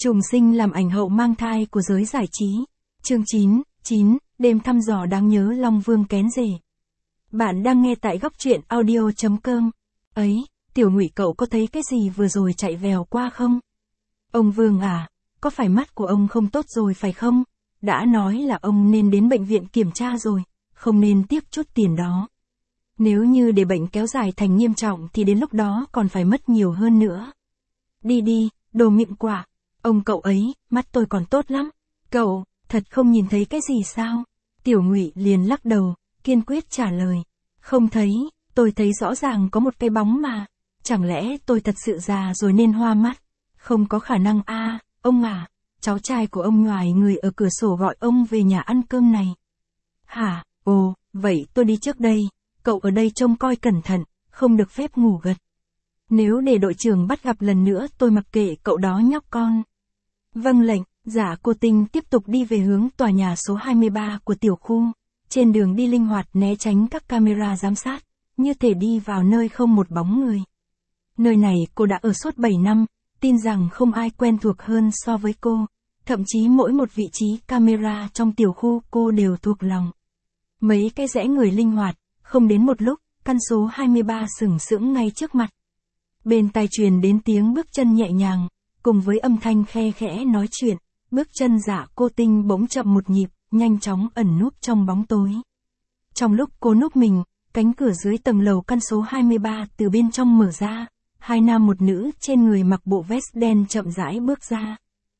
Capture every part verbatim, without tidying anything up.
Trùng sinh làm ảnh hậu mang thai của giới giải trí. Chương chín, chín, đêm thăm dò đáng nhớ Long Vương kén rể. Bạn đang nghe tại góc truyện audio chấm com. Ấy, Tiểu Ngụy cậu có thấy cái gì vừa rồi chạy vèo qua không? Ông Vương à, có phải mắt của ông không tốt rồi phải không? Đã nói là ông nên đến bệnh viện kiểm tra rồi, không nên tiếc chút tiền đó. Nếu như để bệnh kéo dài thành nghiêm trọng thì đến lúc đó còn phải mất nhiều hơn nữa. Đi đi, đồ miệng quả. Ông cậu ấy, mắt tôi còn tốt lắm. Cậu, thật không nhìn thấy cái gì sao? Tiểu Ngụy liền lắc đầu, kiên quyết trả lời. Không thấy, tôi thấy rõ ràng có một cái bóng mà. Chẳng lẽ tôi thật sự già rồi nên hoa mắt? Không có khả năng a, à, ông à, cháu trai của ông ngoài người ở cửa sổ gọi ông về nhà ăn cơm này. Hả, ồ, vậy tôi đi trước đây, cậu ở đây trông coi cẩn thận, không được phép ngủ gật. Nếu để đội trưởng bắt gặp lần nữa tôi mặc kệ cậu đó nhóc con. Vâng lệnh, Dạ Cô Tinh tiếp tục đi về hướng tòa nhà số hai mươi ba của tiểu khu. Trên đường đi linh hoạt né tránh các camera giám sát, như thể đi vào nơi không một bóng người. Nơi này cô đã ở suốt bảy năm, tin rằng không ai quen thuộc hơn so với cô. Thậm chí mỗi một vị trí camera trong tiểu khu cô đều thuộc lòng. Mấy cái rẽ người linh hoạt, không đến một lúc, căn số hai mươi ba sừng sững ngay trước mặt. Bên tai truyền đến tiếng bước chân nhẹ nhàng, cùng với âm thanh khe khẽ nói chuyện, bước chân Dạ Cô Tinh bỗng chậm một nhịp, nhanh chóng ẩn núp trong bóng tối. Trong lúc cô núp mình, cánh cửa dưới tầng lầu căn số hai mươi ba từ bên trong mở ra, hai nam một nữ trên người mặc bộ vest đen chậm rãi bước ra.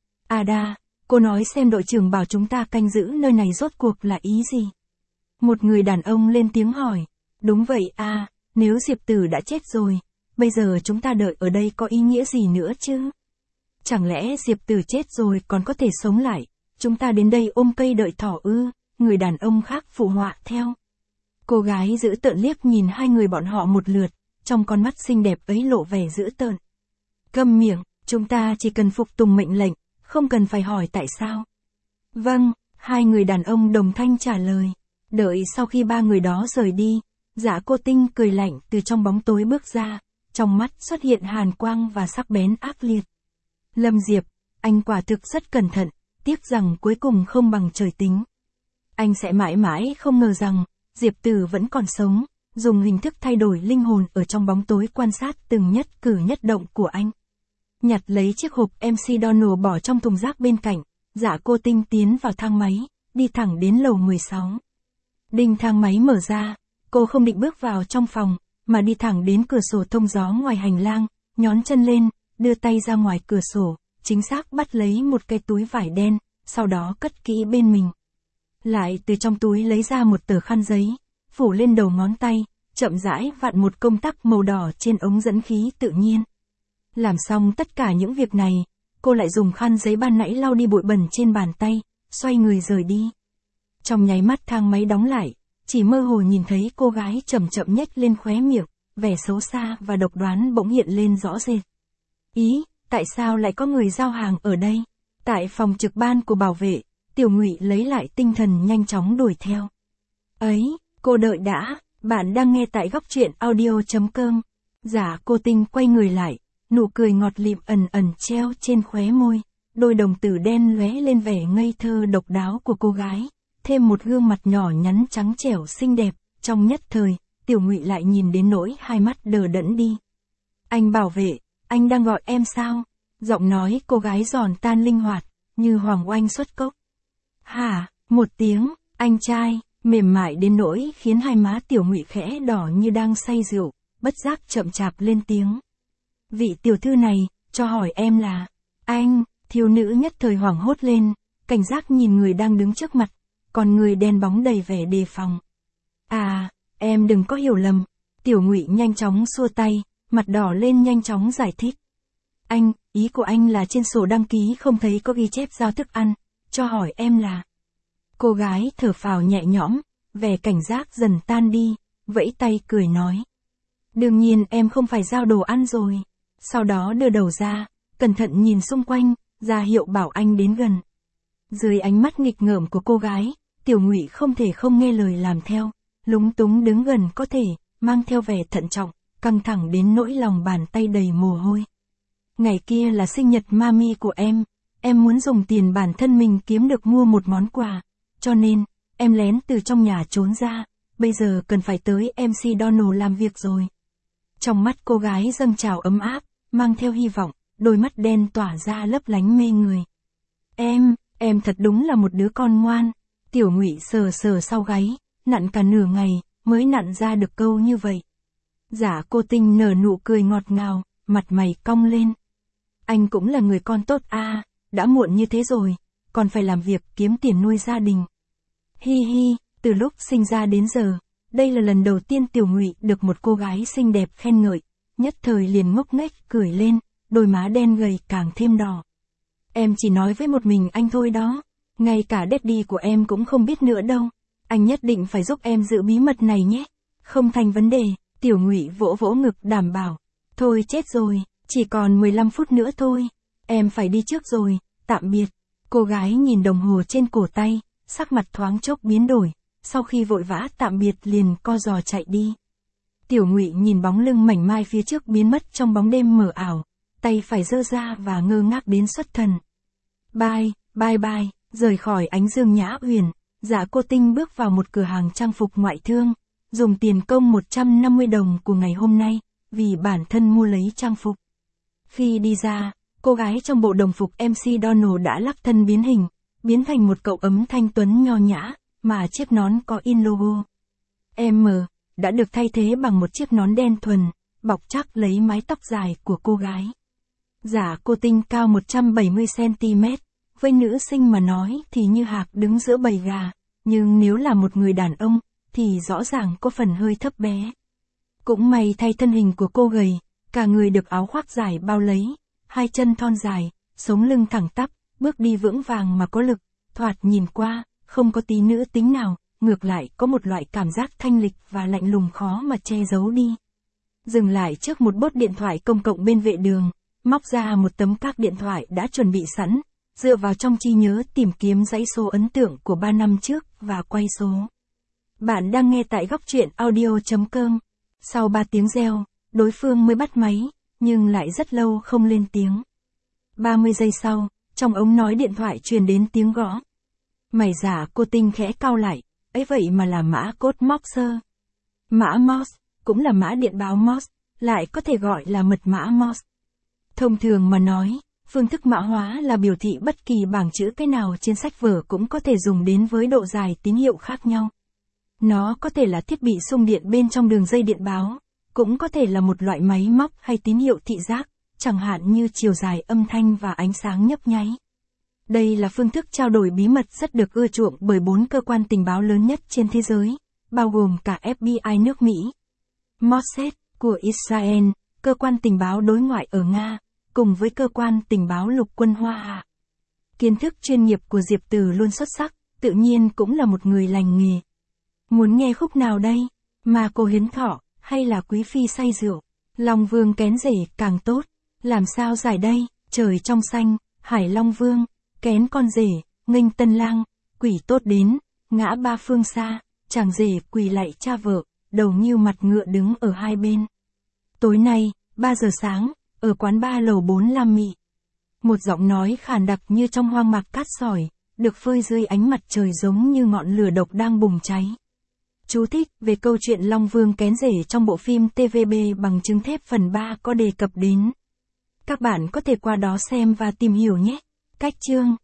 Ada, cô nói xem đội trưởng bảo chúng ta canh giữ nơi này rốt cuộc là ý gì? Một người đàn ông lên tiếng hỏi. Đúng vậy à, nếu Diệp Tử đã chết rồi, bây giờ chúng ta đợi ở đây có ý nghĩa gì nữa chứ? Chẳng lẽ Diệp Tử chết rồi còn có thể sống lại, chúng ta đến đây ôm cây đợi thỏ ư? Người đàn ông khác phụ họa theo. Cô gái giữ tợn liếc nhìn hai người bọn họ một lượt, trong con mắt xinh đẹp ấy lộ vẻ dữ tợn. Câm miệng, chúng ta chỉ cần phục tùng mệnh lệnh, không cần phải hỏi tại sao. Vâng, hai người đàn ông đồng thanh trả lời. Đợi sau khi ba người đó rời đi, Dạ Cô Tinh cười lạnh từ trong bóng tối bước ra, trong mắt xuất hiện hàn quang và sắc bén ác liệt. Lâm Diệp, anh quả thực rất cẩn thận, tiếc rằng cuối cùng không bằng trời tính. Anh sẽ mãi mãi không ngờ rằng, Diệp Tử vẫn còn sống, dùng hình thức thay đổi linh hồn ở trong bóng tối quan sát từng nhất cử nhất động của anh. Nhặt lấy chiếc hộp em xê Donald bỏ trong thùng rác bên cạnh, Dạ Cô Tinh tiến vào thang máy, đi thẳng đến lầu mười sáu. Đinh thang máy mở ra, cô không định bước vào trong phòng, mà đi thẳng đến cửa sổ thông gió ngoài hành lang, nhón chân lên, đưa tay ra ngoài cửa sổ, chính xác bắt lấy một cái túi vải đen, sau đó cất kỹ bên mình. Lại từ trong túi lấy ra một tờ khăn giấy, phủ lên đầu ngón tay, chậm rãi vặn một công tắc màu đỏ trên ống dẫn khí tự nhiên. Làm xong tất cả những việc này, cô lại dùng khăn giấy ban nãy lau đi bụi bẩn trên bàn tay, xoay người rời đi. Trong nháy mắt thang máy đóng lại, chỉ mơ hồ nhìn thấy cô gái chậm chậm nhếch lên khóe miệng, vẻ xấu xa và độc đoán bỗng hiện lên rõ rệt. Ý, tại sao lại có người giao hàng ở đây? Tại phòng trực ban của bảo vệ, Tiểu Ngụy lấy lại tinh thần nhanh chóng đuổi theo. Ấy, cô đợi đã, bạn đang nghe tại góc truyện audio chấm com. Dạ Cô Tinh quay người lại, nụ cười ngọt lịm ẩn ẩn treo trên khóe môi, đôi đồng tử đen lóe lên vẻ ngây thơ độc đáo của cô gái, thêm một gương mặt nhỏ nhắn trắng trẻo xinh đẹp, trong nhất thời, Tiểu Ngụy lại nhìn đến nỗi hai mắt đờ đẫn đi. Anh bảo vệ, anh đang gọi em sao? Giọng nói cô gái giòn tan linh hoạt, như hoàng oanh xuất cốc. Hả, một tiếng, anh trai, mềm mại đến nỗi khiến hai má Tiểu Ngụy khẽ đỏ như đang say rượu, bất giác chậm chạp lên tiếng. Vị tiểu thư này, cho hỏi em là, anh, thiếu nữ nhất thời hoảng hốt lên, cảnh giác nhìn người đang đứng trước mặt, còn người đen bóng đầy vẻ đề phòng. À, em đừng có hiểu lầm. Tiểu Ngụy nhanh chóng xua tay, mặt đỏ lên nhanh chóng giải thích. Anh, ý của anh là trên sổ đăng ký không thấy có ghi chép giao thức ăn, cho hỏi em là. Cô gái thở phào nhẹ nhõm, vẻ cảnh giác dần tan đi, vẫy tay cười nói. Đương nhiên em không phải giao đồ ăn rồi. Sau đó đưa đầu ra, cẩn thận nhìn xung quanh, ra hiệu bảo anh đến gần. Dưới ánh mắt nghịch ngợm của cô gái, Tiểu Ngụy không thể không nghe lời làm theo, lúng túng đứng gần có thể, mang theo vẻ thận trọng, căng thẳng đến nỗi lòng bàn tay đầy mồ hôi. Ngày kia là sinh nhật mami của em, em muốn dùng tiền bản thân mình kiếm được mua một món quà, cho nên, em lén từ trong nhà trốn ra, bây giờ cần phải tới em xê Donald làm việc rồi. Trong mắt cô gái dâng trào ấm áp, mang theo hy vọng, đôi mắt đen tỏa ra lấp lánh mê người. Em, em thật đúng là một đứa con ngoan. Tiểu Ngụy sờ sờ sau gáy, nặn cả nửa ngày, mới nặn ra được câu như vậy. Giả Cô Tinh nở nụ cười ngọt ngào, mặt mày cong lên. Anh cũng là người con tốt à, đã muộn như thế rồi, còn phải làm việc kiếm tiền nuôi gia đình. Hi hi, từ lúc sinh ra đến giờ, đây là lần đầu tiên Tiểu Ngụy được một cô gái xinh đẹp khen ngợi, nhất thời liền ngốc nghếch cười lên, đôi má đen gầy càng thêm đỏ. Em chỉ nói với một mình anh thôi đó, ngay cả daddy của em cũng không biết nữa đâu, anh nhất định phải giúp em giữ bí mật này nhé. Không thành vấn đề, Tiểu Ngụy vỗ vỗ ngực đảm bảo. Thôi chết rồi, chỉ còn mười lăm phút nữa thôi, em phải đi trước rồi, tạm biệt. Cô gái nhìn đồng hồ trên cổ tay, sắc mặt thoáng chốc biến đổi, sau khi vội vã tạm biệt liền co giò chạy đi. Tiểu Ngụy nhìn bóng lưng mảnh mai phía trước biến mất trong bóng đêm mờ ảo, tay phải giơ ra và ngơ ngác đến xuất thần. Bye, bye bye, rời khỏi ánh dương nhã uyển, Giả Cô Tinh bước vào một cửa hàng trang phục ngoại thương, dùng tiền công một trăm năm mươi đồng của ngày hôm nay, vì bản thân mua lấy trang phục. Khi đi ra, cô gái trong bộ đồng phục em xê Donald đã lắc thân biến hình, biến thành một cậu ấm thanh tuấn nho nhã, mà chiếc nón có in logo em đã được thay thế bằng một chiếc nón đen thuần, bọc chắc lấy mái tóc dài của cô gái. Giả Cô Tinh cao một trăm bảy mươi xăng ti mét, với nữ sinh mà nói thì như hạc đứng giữa bầy gà, nhưng nếu là một người đàn ông, thì rõ ràng có phần hơi thấp bé. Cũng may thay thân hình của cô gầy, cả người được áo khoác dài bao lấy, hai chân thon dài, sống lưng thẳng tắp, bước đi vững vàng mà có lực, thoạt nhìn qua, không có tí nữ tính nào, ngược lại có một loại cảm giác thanh lịch và lạnh lùng khó mà che giấu đi. Dừng lại trước một bốt điện thoại công cộng bên vệ đường, móc ra một tấm các điện thoại đã chuẩn bị sẵn, dựa vào trong trí nhớ tìm kiếm dãy số ấn tượng của ba năm trước và quay số. Bạn đang nghe tại góc truyện audio chấm com. Sau ba tiếng reo, đối phương mới bắt máy, nhưng lại rất lâu không lên tiếng. ba mươi giây sau, trong ống nói điện thoại truyền đến tiếng gõ. Mày Giả Cô Tinh khẽ cau lại, ấy vậy mà là mã code Morse. Mã Morse, cũng là mã điện báo Morse, lại có thể gọi là mật mã Morse. Thông thường mà nói, phương thức mã hóa là biểu thị bất kỳ bảng chữ cái nào trên sách vở cũng có thể dùng đến với độ dài tín hiệu khác nhau. Nó có thể là thiết bị xung điện bên trong đường dây điện báo, cũng có thể là một loại máy móc hay tín hiệu thị giác, chẳng hạn như chiều dài âm thanh và ánh sáng nhấp nháy. Đây là phương thức trao đổi bí mật rất được ưa chuộng bởi bốn cơ quan tình báo lớn nhất trên thế giới, bao gồm cả ép bê i nước Mỹ, Mossad của Israel, cơ quan tình báo đối ngoại ở Nga, cùng với cơ quan tình báo lục quân Hoa Hạ. Kiến thức chuyên nghiệp của Diệp Từ luôn xuất sắc, tự nhiên cũng là một người lành nghề. Muốn nghe khúc nào đây? Mà cô hiến thọ, hay là quý phi say rượu? Long Vương kén rể càng tốt. Làm sao giải đây? Trời trong xanh, Hải Long Vương, kén con rể, nghênh tân lang, quỷ tốt đến, ngã ba phương xa, chàng rể quỳ lạy cha vợ, đầu nghiêu mặt ngựa đứng ở hai bên. Tối nay, ba giờ sáng, ở quán ba lầu bốn Lam Mị. Một giọng nói khàn đặc như trong hoang mạc cát sỏi, được phơi dưới ánh mặt trời giống như ngọn lửa độc đang bùng cháy. Chú thích về câu chuyện Long Vương kén rể trong bộ phim tê vê bê bằng chứng thép phần ba có đề cập đến. Các bạn có thể qua đó xem và tìm hiểu nhé. Cách chương